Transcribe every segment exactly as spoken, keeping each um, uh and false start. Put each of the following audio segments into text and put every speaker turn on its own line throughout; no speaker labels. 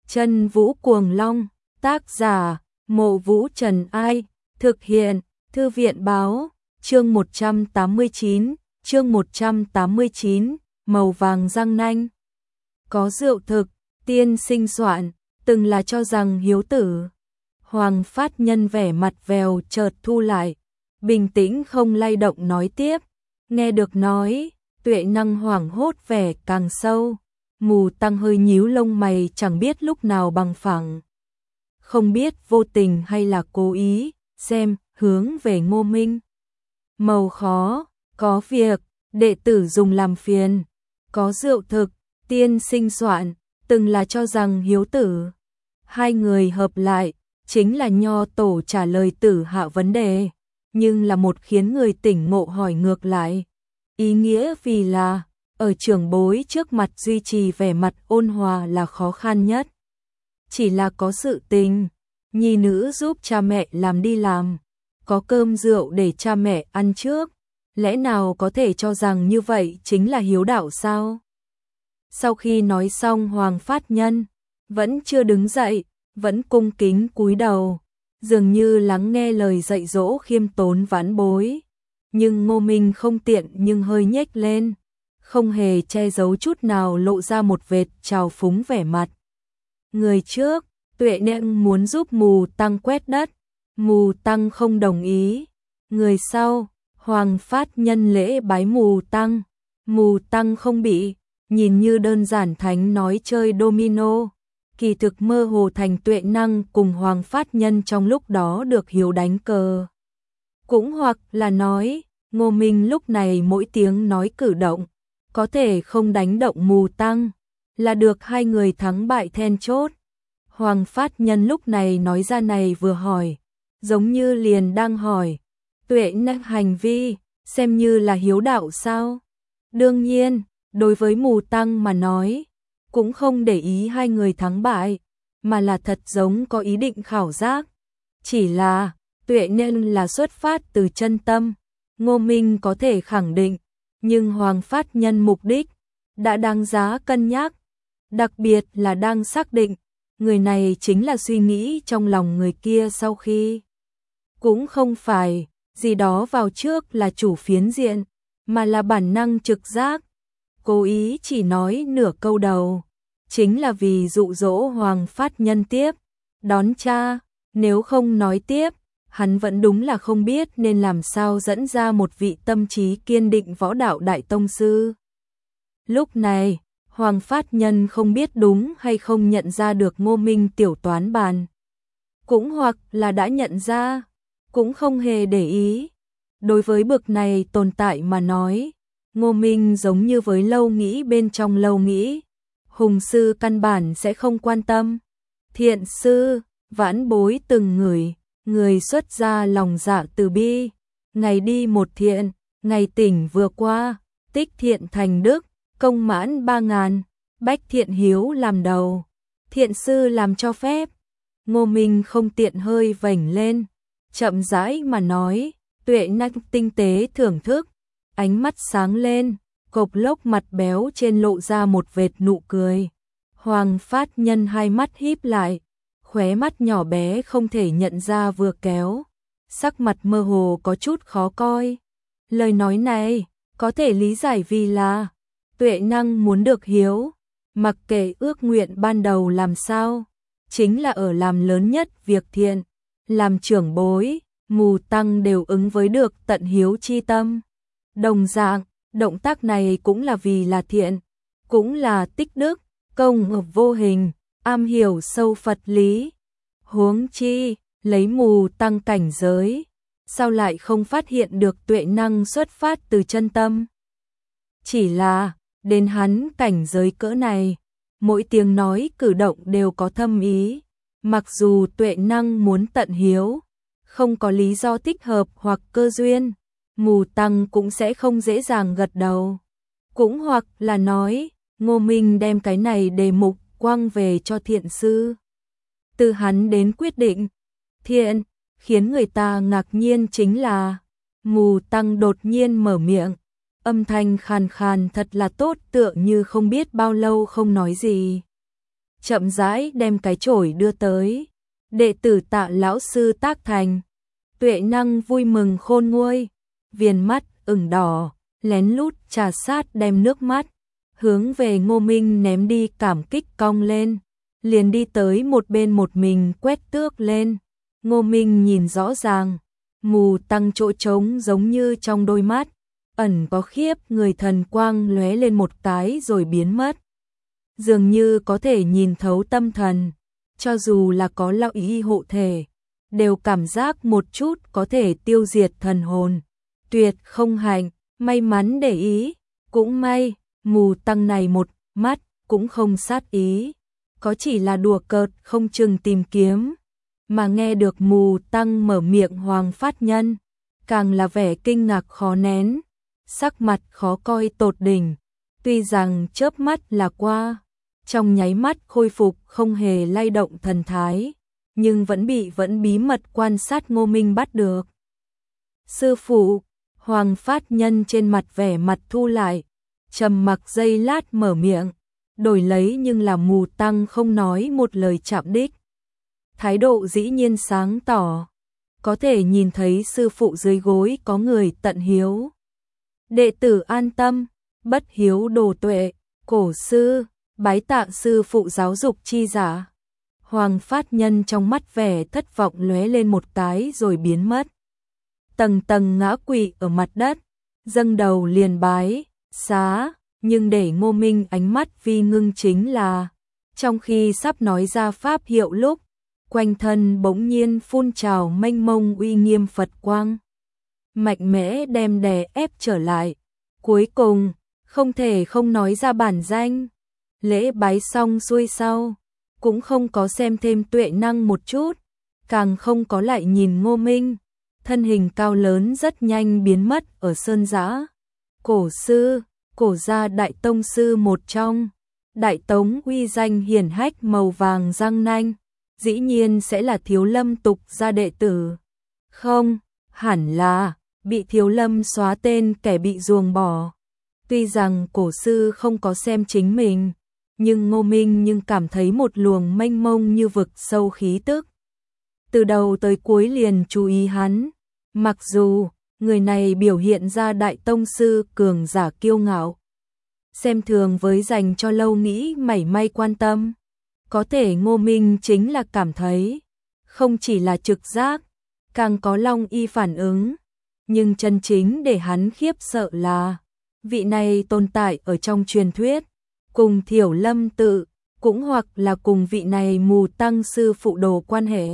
Chân Vũ Cuồng Long, tác giả, Mộ Vũ Trần Ai, thực hiện, Thư viện Báo, chương một trăm tám mươi chín, chương một trăm tám mươi chín, màu vàng răng nanh. Có rượu thực, tiên sinh soạn, từng là cho rằng hiếu tử. Hoàng Phát Nhân vẻ mặt vèo chợt thu lại, bình tĩnh không lay động nói tiếp, nghe được nói, Tuệ Năng hoảng hốt vẻ càng sâu. Mù Tăng hơi nhíu lông mày chẳng biết lúc nào bằng phẳng. Không biết vô tình hay là cố ý, xem, hướng về Ngô Minh. Màu khó, có việc, đệ tử dùng làm phiền, có rượu thực, tiên sinh soạn, từng là cho rằng hiếu tử. Hai người hợp lại, chính là Nho Tổ trả lời Tử Hạo vấn đề, nhưng là một khiến người tỉnh ngộ hỏi ngược lại. Ý nghĩa vì là, ở trưởng bối trước mặt duy trì vẻ mặt ôn hòa là khó khăn nhất. Chỉ là có sự tình, nhi nữ giúp cha mẹ làm đi làm, có cơm rượu để cha mẹ ăn trước, lẽ nào có thể cho rằng như vậy chính là hiếu đạo sao? Sau khi nói xong Hoàng Phát Nhân, vẫn chưa đứng dậy, vẫn cung kính cúi đầu, dường như lắng nghe lời dạy dỗ khiêm tốn vãn bối. Nhưng Ngô Minh không tiện nhưng hơi nhếch lên, không hề che giấu chút nào lộ ra một vệt trào phúng vẻ mặt. Người trước, Tuệ Năng muốn giúp Mù Tăng quét đất, Mù Tăng không đồng ý. Người sau, Hoàng Phát Nhân lễ bái Mù Tăng, Mù Tăng không bị, nhìn như đơn giản thánh nói chơi domino, kỳ thực mơ hồ thành Tuệ Năng cùng Hoàng Phát Nhân trong lúc đó được hiếu đánh cờ. Cũng hoặc là nói, Ngô Minh lúc này mỗi tiếng nói cử động, có thể không đánh động Mù Tăng, là được hai người thắng bại then chốt. Hoàng Phát Nhân lúc này nói ra này vừa hỏi, giống như liền đang hỏi, Tuệ Năng hành vi, xem như là hiếu đạo sao? Đương nhiên, đối với Mù Tăng mà nói, cũng không để ý hai người thắng bại, mà là thật giống có ý định khảo giác. Chỉ là, Tuệ Năng là xuất phát từ chân tâm, Ngô Minh có thể khẳng định, nhưng Hoàng Phát Nhân mục đích đã đáng giá cân nhắc, đặc biệt là đang xác định người này chính là suy nghĩ trong lòng người kia sau khi. Cũng không phải gì đó vào trước là chủ phiến diện, mà là bản năng trực giác. Cố ý chỉ nói nửa câu đầu, chính là vì dụ dỗ Hoàng Phát Nhân tiếp đón cha, nếu không nói tiếp, hắn vẫn đúng là không biết nên làm sao dẫn ra một vị tâm trí kiên định võ đạo đại tông sư. Lúc này, Hoàng Phát Nhân không biết đúng hay không nhận ra được Ngô Minh tiểu toán bàn. Cũng hoặc là đã nhận ra, cũng không hề để ý. Đối với bực này tồn tại mà nói, Ngô Minh giống như với lâu nghĩ bên trong lâu nghĩ. Hùng sư căn bản sẽ không quan tâm. Thiện sư, vãn bối từng người, người xuất ra lòng dạ từ bi. Ngày đi một thiện, ngày tỉnh vừa qua, tích thiện thành đức, công mãn ba ngàn, bách thiện hiếu làm đầu. Thiện sư làm cho phép. Ngô Minh không tiện hơi vểnh lên, chậm rãi mà nói, Tuệ Năng tinh tế thưởng thức, ánh mắt sáng lên, cộc lốc mặt béo trên lộ ra một vệt nụ cười. Hoàng Phát Nhân hai mắt híp lại, khóe mắt nhỏ bé không thể nhận ra vừa kéo, sắc mặt mơ hồ có chút khó coi. Lời nói này có thể lý giải vì là Tuệ Năng muốn được hiếu, mặc kệ ước nguyện ban đầu làm sao, chính là ở làm lớn nhất việc thiện, làm trưởng bối, Mù Tăng đều ứng với được tận hiếu chi tâm. Đồng dạng, động tác này cũng là vì là thiện, cũng là tích đức, công ở vô hình, am hiểu sâu Phật lý. Huống chi, lấy Mù Tăng cảnh giới, sao lại không phát hiện được Tuệ Năng xuất phát từ chân tâm? Chỉ là, đến hắn cảnh giới cỡ này, mỗi tiếng nói cử động đều có thâm ý, mặc dù Tuệ Năng muốn tận hiếu, không có lý do thích hợp hoặc cơ duyên, Mù Tăng cũng sẽ không dễ dàng gật đầu. Cũng hoặc là nói, Ngô Minh đem cái này đề mục quăng về cho thiện sư. Từ hắn đến quyết định, thiện, khiến người ta ngạc nhiên chính là, Mù Tăng đột nhiên mở miệng, âm thanh khàn khàn thật là tốt tựa như không biết bao lâu không nói gì. chậm rãi đem cái chổi đưa tới. Đệ tử Tạ lão sư tác thành. Tuệ Năng vui mừng khôn nguôi, viền mắt ửng đỏ, lén lút trà sát đem nước mắt hướng về Ngô Minh ném đi, cảm kích cong lên, liền đi tới một bên một mình quét tước lên. Ngô Minh nhìn rõ ràng, mù tăng chỗ trống giống như trong đôi mắt, ẩn có khiếp người thần quang lóe lên một cái rồi biến mất. Dường như có thể nhìn thấu tâm thần, cho dù là có lão ý hộ thể, đều cảm giác một chút có thể tiêu diệt thần hồn. Tuyệt không hạnh, may mắn để ý, cũng may, mù tăng này một mắt cũng không sát ý, có chỉ là đùa cợt không chừng tìm kiếm. Mà nghe được mù tăng mở miệng Hoàng Phát Nhân, càng là vẻ kinh ngạc khó nén, sắc mặt khó coi tột đỉnh, tuy rằng chớp mắt là qua, trong nháy mắt khôi phục không hề lay động thần thái, nhưng vẫn bị vẫn bí mật quan sát Ngô Minh bắt được. Sư phụ, Hoàng Phát Nhân trên mặt vẻ mặt thu lại, trầm mặc giây lát mở miệng, đổi lấy nhưng là mù tăng không nói một lời chạm đích. Thái độ dĩ nhiên sáng tỏ, có thể nhìn thấy sư phụ dưới gối có người tận hiếu. Đệ tử an tâm, bất hiếu đồ tuệ, cổ sư, bái tạ sư phụ giáo dục chi giả. Hoàng Phát Nhân trong mắt vẻ thất vọng lóe lên một cái rồi biến mất. Tầng tầng ngã quỵ ở mặt đất, dâng đầu liền bái, xá, nhưng để Ngô Minh ánh mắt vi ngưng chính là, trong khi sắp nói ra pháp hiệu lúc, quanh thân bỗng nhiên phun trào mênh mông uy nghiêm Phật quang. Mạnh mẽ đem đè ép trở lại, cuối cùng, không thể không nói ra bản danh. Lễ bái xong xuôi sau, cũng không có xem thêm Tuệ Năng một chút, càng không có lại nhìn Ngô Minh, thân hình cao lớn rất nhanh biến mất ở sơn dã. Cổ sư, cổ gia đại tông sư một trong, đại tống uy danh hiển hách màu vàng răng nanh, dĩ nhiên sẽ là Thiếu Lâm tục gia đệ tử. Không, hẳn là bị Thiếu Lâm xóa tên kẻ bị ruồng bỏ. Tuy rằng cổ sư không có xem chính mình, nhưng Ngô Minh nhưng cảm thấy một luồng mênh mông như vực sâu khí tức. Từ đầu tới cuối liền chú ý hắn, mặc dù người này biểu hiện ra đại tông sư cường giả kiêu ngạo, xem thường với dành cho lâu nghĩ mảy may quan tâm. Có thể Ngô Minh chính là cảm thấy, không chỉ là trực giác, càng có long y phản ứng, nhưng chân chính để hắn khiếp sợ là, vị này tồn tại ở trong truyền thuyết, cùng Thiểu Lâm tự, cũng hoặc là cùng vị này mù tăng sư phụ đồ quan hệ.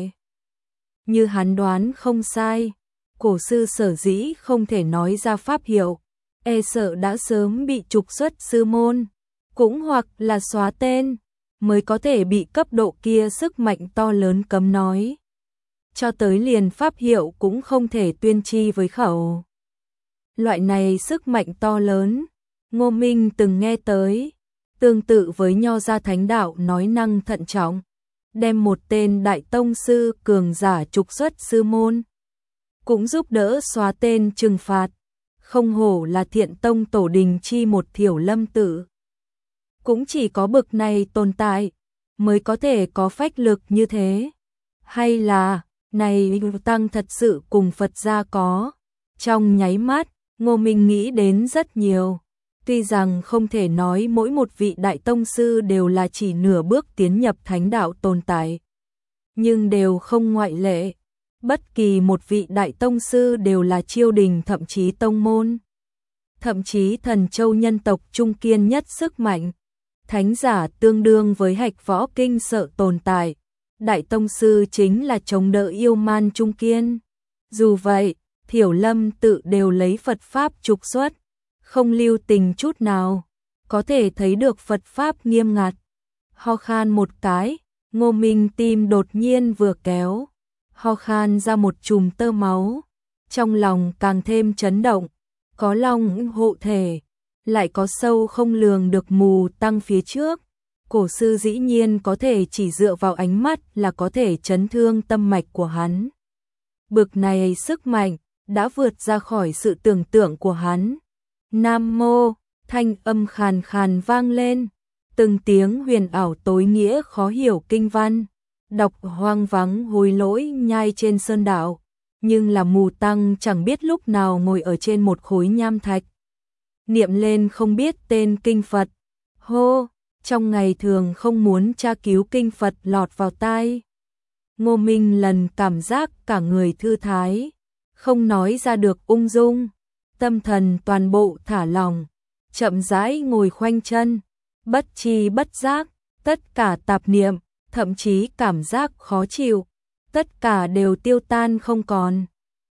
Như hắn đoán không sai, cổ sư sở dĩ không thể nói ra pháp hiệu, e sợ đã sớm bị trục xuất sư môn, cũng hoặc là xóa tên, mới có thể bị cấp độ kia sức mạnh to lớn cấm nói. Cho tới liền pháp hiệu cũng không thể tuyên chi với khẩu. Loại này sức mạnh to lớn, Ngô Minh từng nghe tới, tương tự với Nho gia thánh đạo nói năng thận trọng, đem một tên đại tông sư cường giả trục xuất sư môn, cũng giúp đỡ xóa tên trừng phạt, không hổ là Thiện Tông tổ đình chi một Thiểu Lâm tự. Cũng chỉ có bực này tồn tại, mới có thể có phách lực như thế. Hay là, này tăng thật sự cùng Phật gia có. Trong nháy mắt, Ngô Minh nghĩ đến rất nhiều. Tuy rằng không thể nói mỗi một vị đại tông sư đều là chỉ nửa bước tiến nhập thánh đạo tồn tại, nhưng đều không ngoại lệ. Bất kỳ một vị đại tông sư đều là chiêu đình thậm chí tông môn. Thậm chí thần châu nhân tộc trung kiên nhất sức mạnh. Thánh giả tương đương với hạch võ kinh sợ tồn tại. Đại tông sư chính là chống đỡ yêu man trung kiên. Dù vậy, Thiểu Lâm tự đều lấy Phật Pháp trục xuất, không lưu tình chút nào, có thể thấy được Phật Pháp nghiêm ngặt. Ho khan một cái, Ngô Minh tim đột nhiên vừa kéo, ho khan ra một chùm tơ máu, trong lòng càng thêm chấn động, có long hộ thể, lại có sâu không lường được mù tăng phía trước. Cổ sư dĩ nhiên có thể chỉ dựa vào ánh mắt là có thể chấn thương tâm mạch của hắn. Bực này sức mạnh đã vượt ra khỏi sự tưởng tượng của hắn. Nam mô, thanh âm khàn khàn vang lên, từng tiếng huyền ảo tối nghĩa khó hiểu kinh văn, đọc hoang vắng hối lỗi nhai trên sơn đạo, nhưng là mù tăng chẳng biết lúc nào ngồi ở trên một khối nham thạch. Niệm lên không biết tên kinh Phật, hô, trong ngày thường không muốn tra cứu kinh Phật lọt vào tai. Ngô Minh lần cảm giác cả người thư thái, không nói ra được ung dung, tâm thần toàn bộ thả lỏng, chậm rãi ngồi khoanh chân, bất tri bất giác, tất cả tạp niệm, thậm chí cảm giác khó chịu, tất cả đều tiêu tan không còn.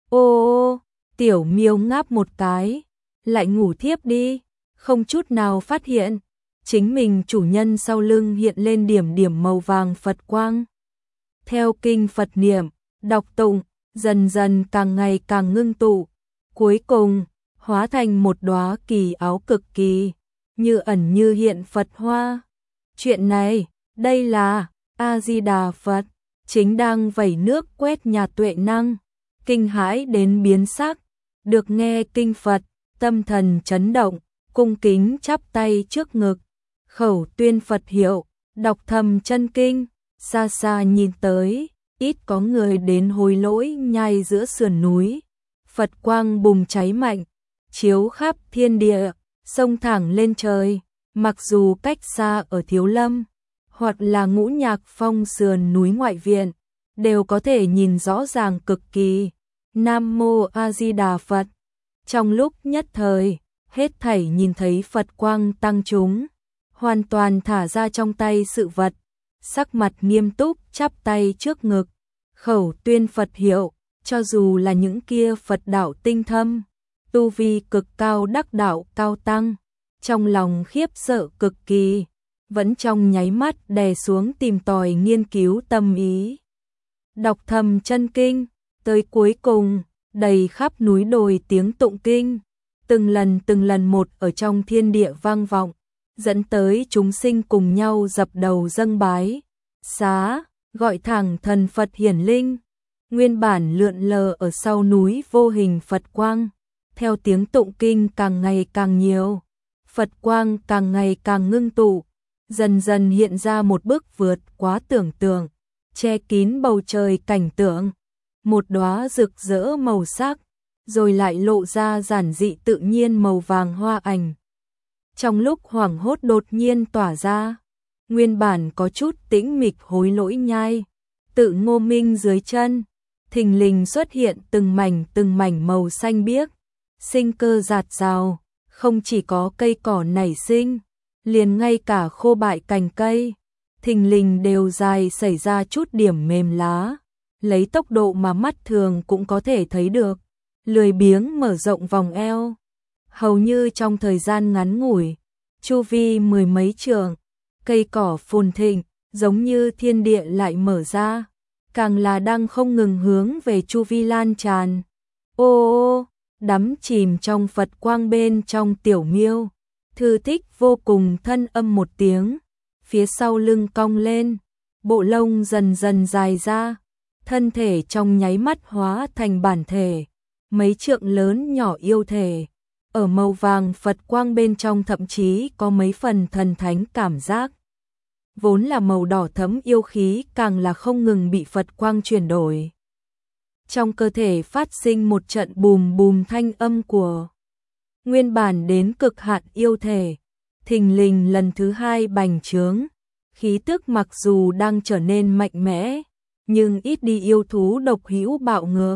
Ô ô, tiểu miêu ngáp một cái, lại ngủ thiếp đi, không chút nào phát hiện, chính mình chủ nhân sau lưng hiện lên điểm điểm màu vàng Phật quang. Theo kinh Phật niệm, đọc tụng, dần dần càng ngày càng ngưng tụ, cuối cùng hóa thành một đóa kỳ áo cực kỳ, như ẩn như hiện Phật hoa. Chuyện này, đây là A-di-đà Phật, chính đang vẩy nước quét nhà tuệ năng, kinh hãi đến biến sắc, được nghe kinh Phật, tâm thần chấn động, cung kính chắp tay trước ngực, khẩu tuyên Phật hiệu, đọc thầm chân kinh, xa xa nhìn tới, ít có người đến hối lỗi nhai giữa sườn núi. Phật quang bùng cháy mạnh, chiếu khắp thiên địa, xông thẳng lên trời, mặc dù cách xa ở Thiếu Lâm, hoặc là Ngũ Nhạc Phong sườn núi ngoại viện, đều có thể nhìn rõ ràng cực kỳ. Nam Mô A Di Đà Phật. Trong lúc nhất thời, hết thảy nhìn thấy Phật quang tăng chúng, hoàn toàn thả ra trong tay sự vật, sắc mặt nghiêm túc chắp tay trước ngực, khẩu tuyên Phật hiệu, cho dù là những kia Phật đạo tinh thâm, tu vi cực cao đắc đạo cao tăng, trong lòng khiếp sợ cực kỳ, vẫn trong nháy mắt đè xuống tìm tòi nghiên cứu tâm ý. Đọc thầm chân kinh, tới cuối cùng, đầy khắp núi đồi tiếng tụng kinh, từng lần từng lần một ở trong thiên địa vang vọng, dẫn tới chúng sinh cùng nhau dập đầu dâng bái, xá, gọi thẳng thần Phật hiển linh. Nguyên bản lượn lờ ở sau núi vô hình Phật quang, theo tiếng tụng kinh càng ngày càng nhiều, Phật quang càng ngày càng ngưng tụ, dần dần hiện ra một bức vượt quá tưởng tượng, che kín bầu trời cảnh tượng, một đóa rực rỡ màu sắc, rồi lại lộ ra giản dị tự nhiên màu vàng hoa ảnh. Trong lúc hoảng hốt đột nhiên tỏa ra, nguyên bản có chút tĩnh mịch hối lỗi nhai, tự Ngô Minh dưới chân, thình lình xuất hiện từng mảnh từng mảnh màu xanh biếc, sinh cơ rạt rào, không chỉ có cây cỏ nảy sinh, liền ngay cả khô bại cành cây, thình lình đều dài xảy ra chút điểm mềm lá, lấy tốc độ mà mắt thường cũng có thể thấy được, lười biếng mở rộng vòng eo, hầu như trong thời gian ngắn ngủi, chu vi mười mấy trượng, cây cỏ phồn thịnh, giống như thiên địa lại mở ra, càng là đang không ngừng hướng về chu vi lan tràn. Ô ô, đắm chìm trong Phật quang bên trong tiểu miêu, thư thích vô cùng thân âm một tiếng, phía sau lưng cong lên, bộ lông dần dần dài ra, thân thể trong nháy mắt hóa thành bản thể, mấy trượng lớn nhỏ yêu thể, ở màu vàng Phật quang bên trong thậm chí có mấy phần thần thánh cảm giác. Vốn là màu đỏ thẫm yêu khí càng là không ngừng bị Phật quang chuyển đổi. Trong cơ thể phát sinh một trận bùm bùm thanh âm của nguyên bản đến cực hạn yêu thể, thình lình lần thứ hai bành trướng, khí tức mặc dù đang trở nên mạnh mẽ, nhưng ít đi yêu thú độc hữu bạo ngược.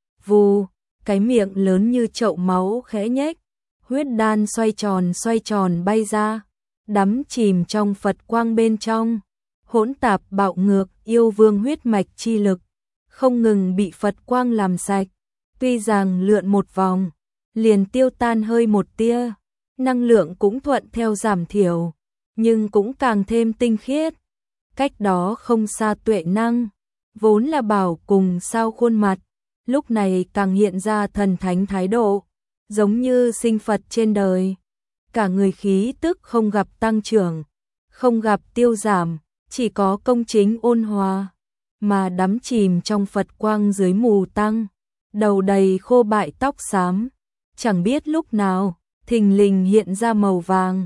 Vù, cái miệng lớn như chậu máu khẽ nhếch, huyết đan xoay tròn xoay tròn bay ra, đắm chìm trong Phật quang bên trong, hỗn tạp bạo ngược yêu vương huyết mạch chi lực, không ngừng bị Phật quang làm sạch, tuy rằng lượn một vòng, liền tiêu tan hơi một tia, năng lượng cũng thuận theo giảm thiểu, nhưng cũng càng thêm tinh khiết. Cách đó không xa tuệ năng, vốn là bảo cùng sao khuôn mặt, lúc này càng hiện ra thần thánh thái độ, giống như sinh Phật trên đời. Cả người khí tức không gặp tăng trưởng, không gặp tiêu giảm, chỉ có công chính ôn hòa, mà đắm chìm trong Phật quang dưới mù tăng, đầu đầy khô bại tóc xám, chẳng biết lúc nào, thình lình hiện ra màu vàng,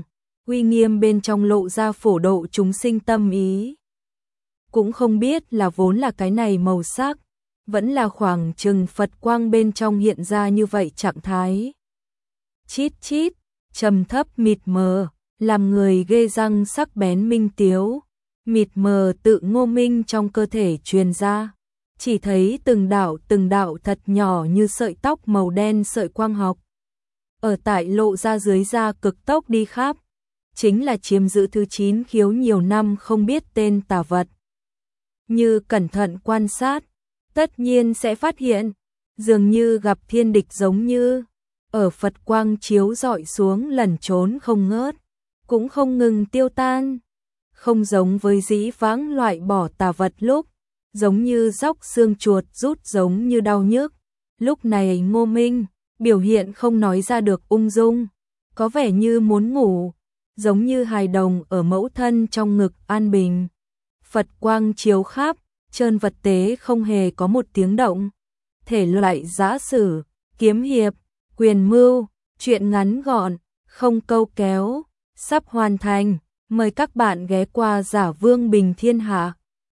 uy nghiêm bên trong lộ ra phổ độ chúng sinh tâm ý. Cũng không biết là vốn là cái này màu sắc, vẫn là khoảng chừng Phật quang bên trong hiện ra như vậy trạng thái. Chít chít, trầm thấp mịt mờ, làm người ghê răng sắc bén minh tiếu, mịt mờ tự Ngô Minh trong cơ thể truyền ra. Chỉ thấy từng đạo từng đạo thật nhỏ như sợi tóc màu đen sợi quang học. Ở tại lộ ra dưới da cực tốc đi khắp, chính là chiếm giữ thứ chín khiếu nhiều năm không biết tên tà vật. Như cẩn thận quan sát, tất nhiên sẽ phát hiện, dường như gặp thiên địch giống như, ở Phật quang chiếu dọi xuống lẩn trốn không ngớt, cũng không ngừng tiêu tan. Không giống với dĩ vãng loại bỏ tà vật lúc, giống như róc xương chuột rút giống như đau nhức. Lúc này Ngô Minh, biểu hiện không nói ra được ung dung, có vẻ như muốn ngủ, giống như hài đồng ở mẫu thân trong ngực an bình. Phật quang chiếu khắp, trơn vật tế không hề có một tiếng động. Thể loại giã sử, kiếm hiệp, quyền mưu, truyện ngắn gọn, không câu kéo, sắp hoàn thành. Mời các bạn ghé qua Giả Vương Bình Thiên Hạ.